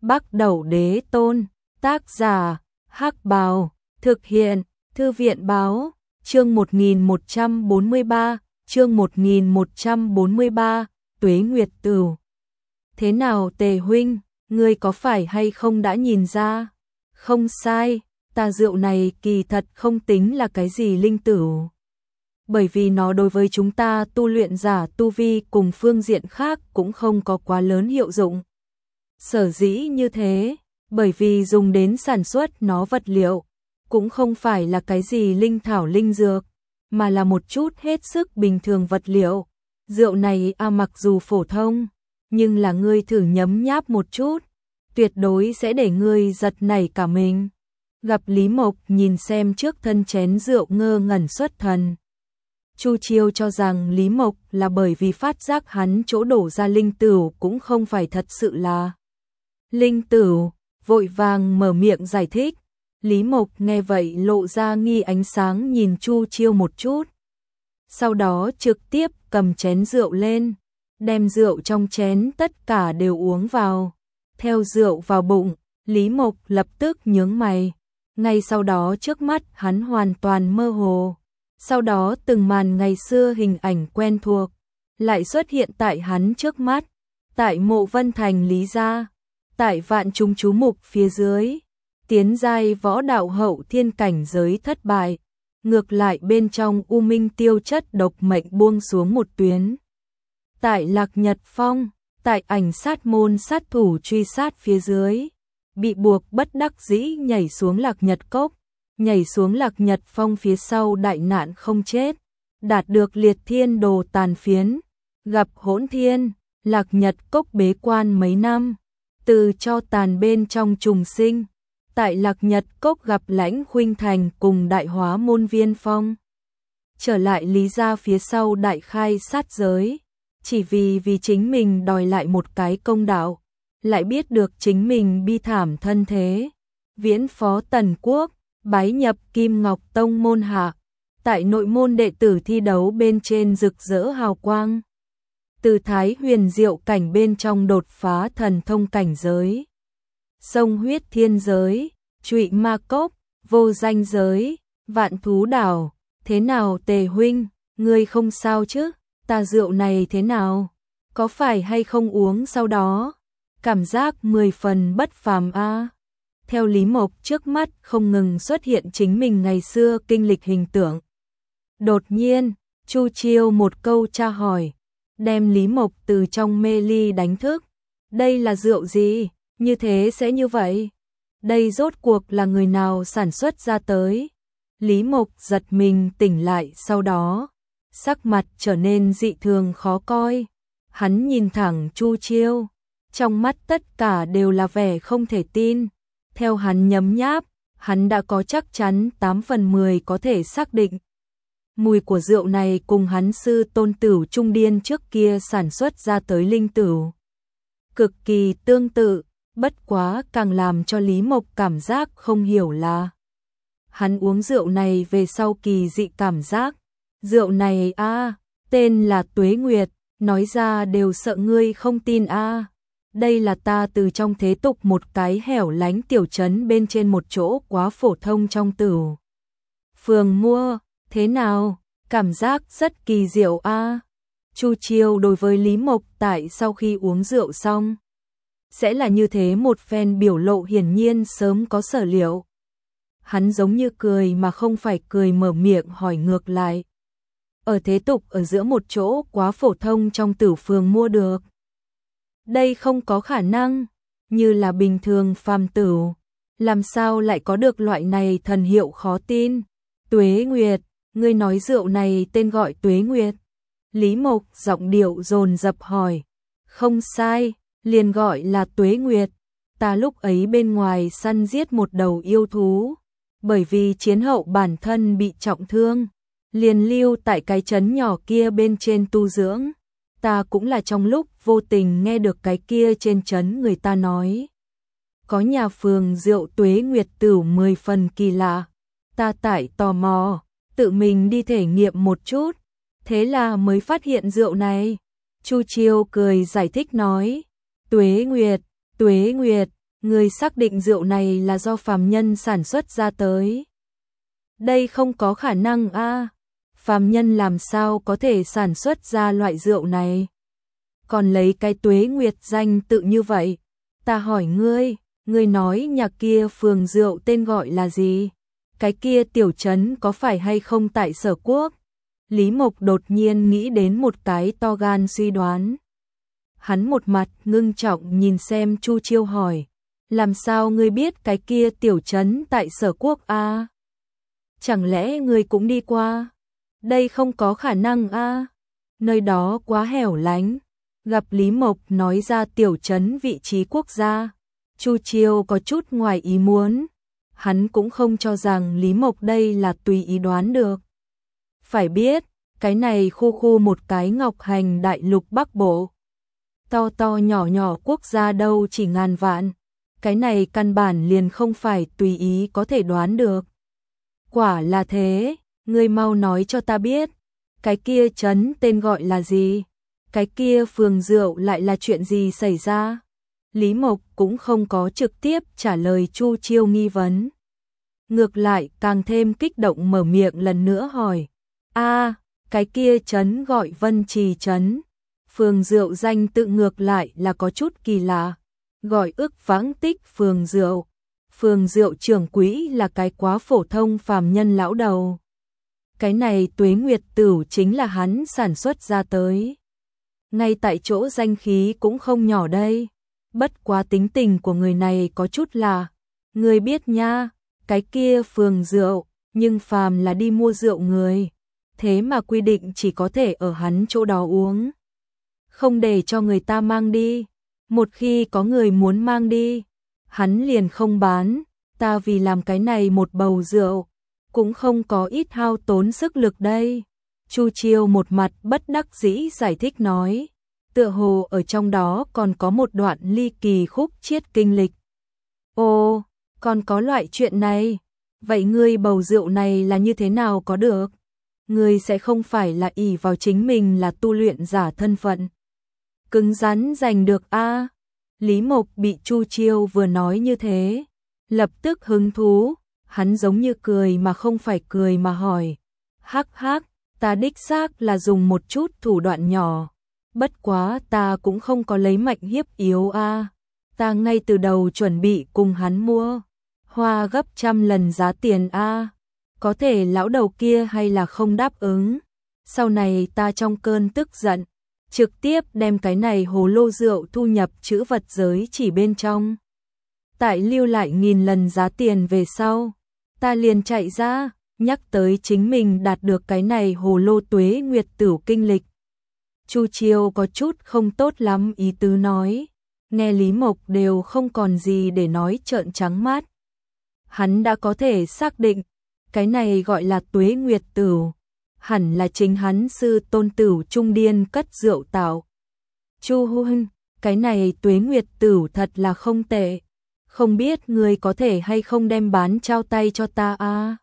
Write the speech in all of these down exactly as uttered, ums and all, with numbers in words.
Bắc Đẩu Đế Tôn, tác giả, Hắc Bào, thực hiện, Thư viện báo, chương một nghìn một trăm bốn mươi ba, chương một nghìn một trăm bốn mươi ba, Tuế Nguyệt Tửu. Thế nào Tề huynh, ngươi có phải hay không đã nhìn ra? Không sai, tà rượu này kỳ thật không tính là cái gì linh tửu. Bởi vì nó đối với chúng ta tu luyện giả tu vi cùng phương diện khác cũng không có quá lớn hiệu dụng. Sở dĩ như thế, bởi vì dùng đến sản xuất nó vật liệu, cũng không phải là cái gì linh thảo linh dược, mà là một chút hết sức bình thường vật liệu. Rượu này à mặc dù phổ thông, nhưng là ngươi thử nhấm nháp một chút, tuyệt đối sẽ để ngươi giật nảy cả mình. Gặp Lý Mộc nhìn xem trước thân chén rượu ngơ ngẩn xuất thần. Chu Chiêu cho rằng Lý Mộc là bởi vì phát giác hắn chỗ đổ ra linh tửu cũng không phải thật sự là linh tửu, vội vàng mở miệng giải thích. Lý Mộc nghe vậy lộ ra nghi ánh sáng nhìn Chu Chiêu một chút. Sau đó trực tiếp cầm chén rượu lên, đem rượu trong chén tất cả đều uống vào. Theo rượu vào bụng, Lý Mộc lập tức nhướng mày. Ngay sau đó trước mắt hắn hoàn toàn mơ hồ. Sau đó từng màn ngày xưa hình ảnh quen thuộc lại xuất hiện tại hắn trước mắt. Tại Mộ Vân Thành Lý gia, tại vạn chúng chú mục phía dưới, tiến giai võ đạo hậu thiên cảnh giới thất bại. Ngược lại bên trong U Minh tiêu chất độc mệnh buông xuống một tuyến. Tại Lạc Nhật Phong, tại ảnh sát môn sát thủ truy sát phía dưới, bị buộc bất đắc dĩ nhảy xuống Lạc Nhật Cốc, nhảy xuống Lạc Nhật Phong phía sau đại nạn không chết, đạt được liệt thiên đồ tàn phiến, gặp hỗn thiên, Lạc Nhật Cốc bế quan mấy năm, từ cho tàn bên trong trùng sinh, tại Lạc Nhật Cốc gặp Lãnh Khuynh Thành cùng đại hóa môn Viên Phong. Trở lại Lý gia phía sau đại khai sát giới, chỉ vì vì chính mình đòi lại một cái công đạo, lại biết được chính mình bi thảm thân thế. Viễn phó Tần Quốc, bái nhập Kim Ngọc Tông môn hạ, tại nội môn đệ tử thi đấu bên trên rực rỡ hào quang. Từ thái huyền diệu cảnh bên trong đột phá thần thông cảnh giới. Sông huyết thiên giới, trụy ma cốc, vô danh giới, vạn thú đảo. Thế nào Tề huynh, ngươi không sao chứ? Tà rượu này thế nào? Có phải hay không uống sau đó? Cảm giác mười phần bất phàm a. À. Theo Lý Mộc trước mắt không ngừng xuất hiện chính mình ngày xưa kinh lịch hình tượng. Đột nhiên, Chu Chiêu một câu tra hỏi, đem Lý Mộc từ trong mê ly đánh thức. Đây là rượu gì? Như thế sẽ như vậy? Đây rốt cuộc là người nào sản xuất ra tới? Lý Mộc giật mình tỉnh lại sau đó, sắc mặt trở nên dị thường khó coi. Hắn nhìn thẳng Chu Chiêu, trong mắt tất cả đều là vẻ không thể tin. Theo hắn nhấm nháp, hắn đã có chắc chắn tám phần mười có thể xác định. Mùi của rượu này cùng hắn sư tôn Tửu Trung Điên trước kia sản xuất ra tới linh tửu cực kỳ tương tự, bất quá càng làm cho Lý Mộc cảm giác không hiểu là hắn uống rượu này về sau kỳ dị cảm giác. Rượu này a, à, tên là Tuế Nguyệt, nói ra đều sợ ngươi không tin a. À. Đây là ta từ trong thế tục một cái hẻo lánh tiểu trấn bên trên một chỗ quá phổ thông trong Tửu phường mua, thế nào? Cảm giác rất kỳ diệu a. À. Chu Chiêu đối với Lý Mộc tại sau khi uống rượu xong sẽ là như thế một phen biểu lộ hiển nhiên sớm có sở liệu. Hắn giống như cười mà không phải cười mở miệng hỏi ngược lại. Ở thế tục ở giữa một chỗ quá phổ thông trong Tửu phường mua được. Đây không có khả năng, như là bình thường phàm tửu, làm sao lại có được loại này thần hiệu khó tin. Tuế Nguyệt, ngươi nói rượu này tên gọi Tuế Nguyệt. Lý Mộc giọng điệu dồn dập hỏi. Không sai, liền gọi là Tuế Nguyệt. Ta lúc ấy bên ngoài săn giết một đầu yêu thú, bởi vì chiến hậu bản thân bị trọng thương, liền lưu tại cái trấn nhỏ kia bên trên tu dưỡng. Ta cũng là trong lúc vô tình nghe được cái kia trên trấn người ta nói có nhà phường rượu Tuế Nguyệt Tửu mười phần kỳ lạ. Ta tải tò mò, tự mình đi thể nghiệm một chút, thế là mới phát hiện rượu này. Chu Chiêu cười giải thích nói, Tuế Nguyệt, Tuế Nguyệt, Người xác định rượu này là do phàm nhân sản xuất ra tới. Đây không có khả năng a. Phàm nhân làm sao có thể sản xuất ra loại rượu này? Còn lấy cái Tuế Nguyệt danh tự như vậy. Ta hỏi ngươi, ngươi nói nhà kia phường rượu tên gọi là gì? Cái kia tiểu trấn có phải hay không tại Sở Quốc? Lý Mộc đột nhiên nghĩ đến một cái to gan suy đoán. Hắn một mặt ngưng trọng nhìn xem Chu Chiêu hỏi, làm sao ngươi biết cái kia tiểu trấn tại Sở Quốc a? Chẳng lẽ ngươi cũng đi qua? Đây không có khả năng a. Nơi đó quá hẻo lánh. Gặp Lý Mộc nói ra tiểu trấn vị trí quốc gia, Chu Chiêu có chút ngoài ý muốn. Hắn cũng không cho rằng Lý Mộc đây là tùy ý đoán được. Phải biết, cái này khu khu một cái Ngọc Hành đại lục Bắc Bộ. To to nhỏ nhỏ quốc gia đâu chỉ ngàn vạn. Cái này căn bản liền không phải tùy ý có thể đoán được. Quả là thế, ngươi mau nói cho ta biết, cái kia trấn tên gọi là gì? Cái kia phường rượu lại là chuyện gì xảy ra? Lý Mộc cũng không có trực tiếp trả lời Chu Chiêu nghi vấn. Ngược lại càng thêm kích động mở miệng lần nữa hỏi. A, cái kia trấn gọi Vân Trì trấn. Phường rượu danh tự ngược lại là có chút kỳ lạ. Gọi ức vãng tích phường rượu. Phường rượu trưởng quỹ là cái quá phổ thông phàm nhân lão đầu. Cái này Tuế Nguyệt Tửu chính là hắn sản xuất ra tới. Ngay tại chỗ danh khí cũng không nhỏ đây. Bất quá tính tình của người này có chút là, người biết nha, cái kia phường rượu, nhưng phàm là đi mua rượu người. Thế mà quy định chỉ có thể ở hắn chỗ đó uống. Không để cho người ta mang đi. Một khi có người muốn mang đi, hắn liền không bán. Ta vì làm cái này một bầu rượu, cũng không có ít hao tốn sức lực đây. Chu Chiêu một mặt bất đắc dĩ giải thích nói. Tựa hồ ở trong đó còn có một đoạn ly kỳ khúc chiết kinh lịch. Ồ, còn có loại chuyện này. Vậy ngươi bầu rượu này là như thế nào có được? Ngươi sẽ không phải là ỷ vào chính mình là tu luyện giả thân phận. Cứng rắn giành được a. Lý Mộc bị Chu Chiêu vừa nói như thế, lập tức hứng thú, hắn giống như cười mà không phải cười mà hỏi. Hắc hắc, ta đích xác là dùng một chút thủ đoạn nhỏ. Bất quá ta cũng không có lấy mạnh hiếp yếu a. Ta ngay từ đầu chuẩn bị cùng hắn mua hoa gấp trăm lần giá tiền a. Có thể lão đầu kia hay là không đáp ứng. Sau này ta trong cơn tức giận, trực tiếp đem cái này hồ lô rượu thu nhập chữ vật giới chỉ bên trong. Tại lưu lại nghìn lần giá tiền về sau, ta liền chạy ra, nhắc tới chính mình đạt được cái này hồ lô Tuế Nguyệt Tửu kinh lịch. Chu Chiêu có chút không tốt lắm ý tứ nói, nghe Lý Mộc đều không còn gì để nói trợn trắng mắt. Hắn đã có thể xác định, cái này gọi là Tuế Nguyệt Tửu, hẳn là chính hắn sư tôn Tửu Trung Điên cất rượu tạo. Chu huynh, cái này Tuế Nguyệt Tửu thật là không tệ, không biết người có thể hay không đem bán trao tay cho ta a.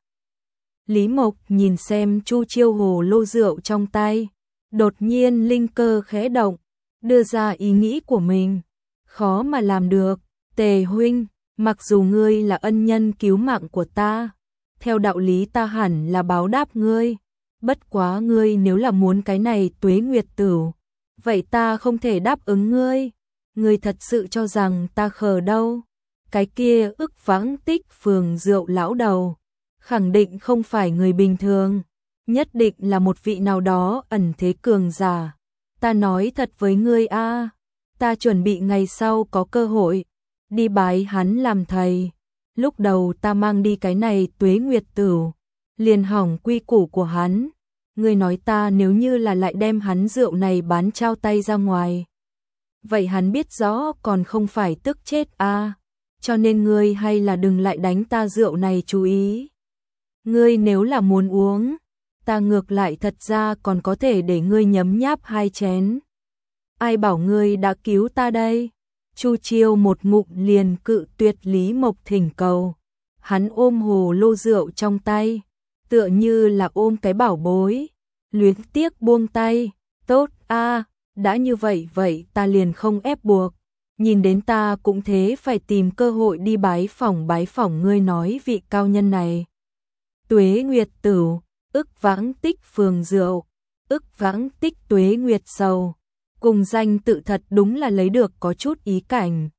Lý Mộc nhìn xem Chu Chiêu hồ lô rượu trong tay, đột nhiên linh cơ khẽ động, đưa ra ý nghĩ của mình. Khó mà làm được, Tề huynh, mặc dù ngươi là ân nhân cứu mạng của ta, theo đạo lý ta hẳn là báo đáp ngươi. Bất quá ngươi nếu là muốn cái này Tuế Nguyệt Tửu, vậy ta không thể đáp ứng ngươi. Ngươi thật sự cho rằng ta khờ đâu? Cái kia ức vãng tích phường rượu lão đầu, khẳng định không phải người bình thường, nhất định là một vị nào đó ẩn thế cường giả. Ta nói thật với ngươi a, ta chuẩn bị ngày sau có cơ hội đi bái hắn làm thầy. Lúc đầu ta mang đi cái này Tuế Nguyệt Tửu, liền hỏng quy củ của hắn. Ngươi nói ta nếu như là lại đem hắn rượu này bán trao tay ra ngoài, vậy hắn biết rõ còn không phải tức chết a. Cho nên ngươi hay là đừng lại đánh ta rượu này chú ý. Ngươi nếu là muốn uống, ta ngược lại thật ra còn có thể để ngươi nhấm nháp hai chén. Ai bảo ngươi đã cứu ta đây? Chu Chiêu một ngụm liền cự tuyệt Lý Mộc thỉnh cầu. Hắn ôm hồ lô rượu trong tay, tựa như là ôm cái bảo bối, luyến tiếc buông tay. Tốt a, đã như vậy vậy ta liền không ép buộc, nhìn đến ta cũng thế phải tìm cơ hội đi bái phỏng bái phỏng ngươi nói vị cao nhân này. Tuế Nguyệt Tửu, ức vãng tích phường rượu, ức vãng tích tuế nguyệt sầu, cùng danh tự thật đúng là lấy được có chút ý cảnh.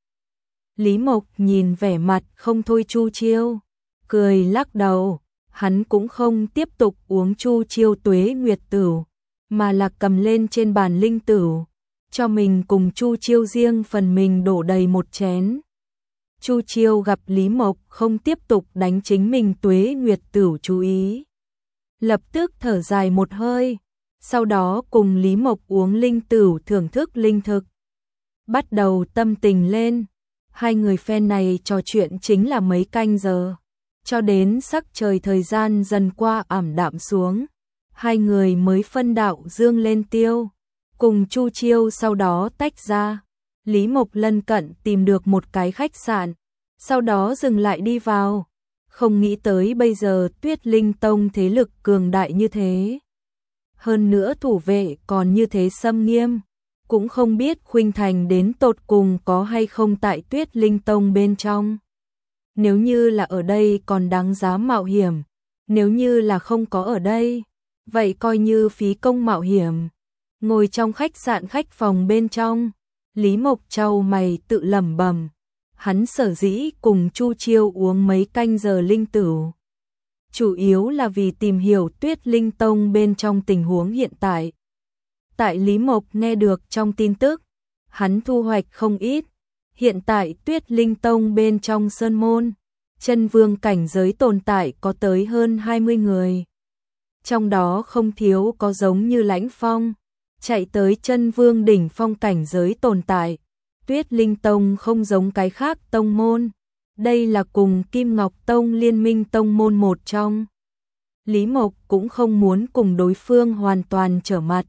Lý Mộc nhìn vẻ mặt không thôi Chu Chiêu, cười lắc đầu, hắn cũng không tiếp tục uống Chu Chiêu Tuế Nguyệt Tửu, mà là cầm lên trên bàn linh tửu, cho mình cùng Chu Chiêu riêng phần mình đổ đầy một chén. Chu Chiêu gặp Lý Mộc không tiếp tục đánh chính mình Tuế Nguyệt Tửu chú ý, lập tức thở dài một hơi, sau đó cùng Lý Mộc uống linh tửu thưởng thức linh thực. Bắt đầu tâm tình lên, hai người phen này trò chuyện chính là mấy canh giờ, cho đến sắc trời thời gian dần qua ảm đạm xuống, hai người mới phân đạo dương lên tiêu, cùng Chu Chiêu sau đó tách ra. Lý Mộc lân cận tìm được một cái khách sạn, sau đó dừng lại đi vào, không nghĩ tới bây giờ Tuyết Linh Tông thế lực cường đại như thế. Hơn nữa thủ vệ còn như thế xâm nghiêm, cũng không biết Khuynh Thành đến tột cùng có hay không tại Tuyết Linh Tông bên trong. Nếu như là ở đây còn đáng giá mạo hiểm, nếu như là không có ở đây, vậy coi như phí công mạo hiểm. Ngồi trong khách sạn khách phòng bên trong, Lý Mộc chau mày tự lẩm bẩm, hắn sở dĩ cùng Chu Chiêu uống mấy canh giờ linh tửu, chủ yếu là vì tìm hiểu Tuyết Linh Tông bên trong tình huống hiện tại. Tại Lý Mộc nghe được trong tin tức, hắn thu hoạch không ít. Hiện tại Tuyết Linh Tông bên trong sơn môn, chân vương cảnh giới tồn tại có tới hơn hai mươi người. Trong đó không thiếu có giống như Lãnh Phong, chạy tới chân vương đỉnh phong cảnh giới tồn tại. Tuyết Linh Tông không giống cái khác tông môn, đây là cùng Kim Ngọc Tông liên minh tông môn một trong. Lý Mộc cũng không muốn cùng đối phương hoàn toàn trở mặt,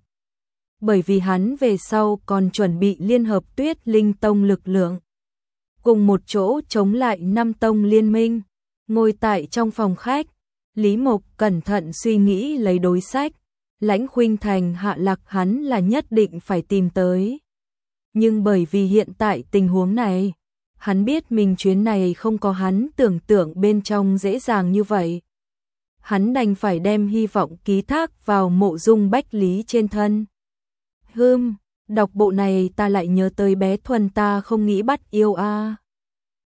bởi vì hắn về sau còn chuẩn bị liên hợp Tuyết Linh Tông lực lượng, cùng một chỗ chống lại năm tông liên minh. Ngồi tại trong phòng khách, Lý Mộc cẩn thận suy nghĩ lấy đối sách. Lãnh Khuynh Thành hạ lạc hắn là nhất định phải tìm tới. Nhưng bởi vì hiện tại tình huống này, hắn biết mình chuyến này không có hắn tưởng tượng bên trong dễ dàng như vậy. Hắn đành phải đem hy vọng ký thác vào Mộ Dung Bách Lý trên thân. Hừm, đọc bộ này ta lại nhớ tới bé Thuần ta không nghĩ bắt yêu a. À.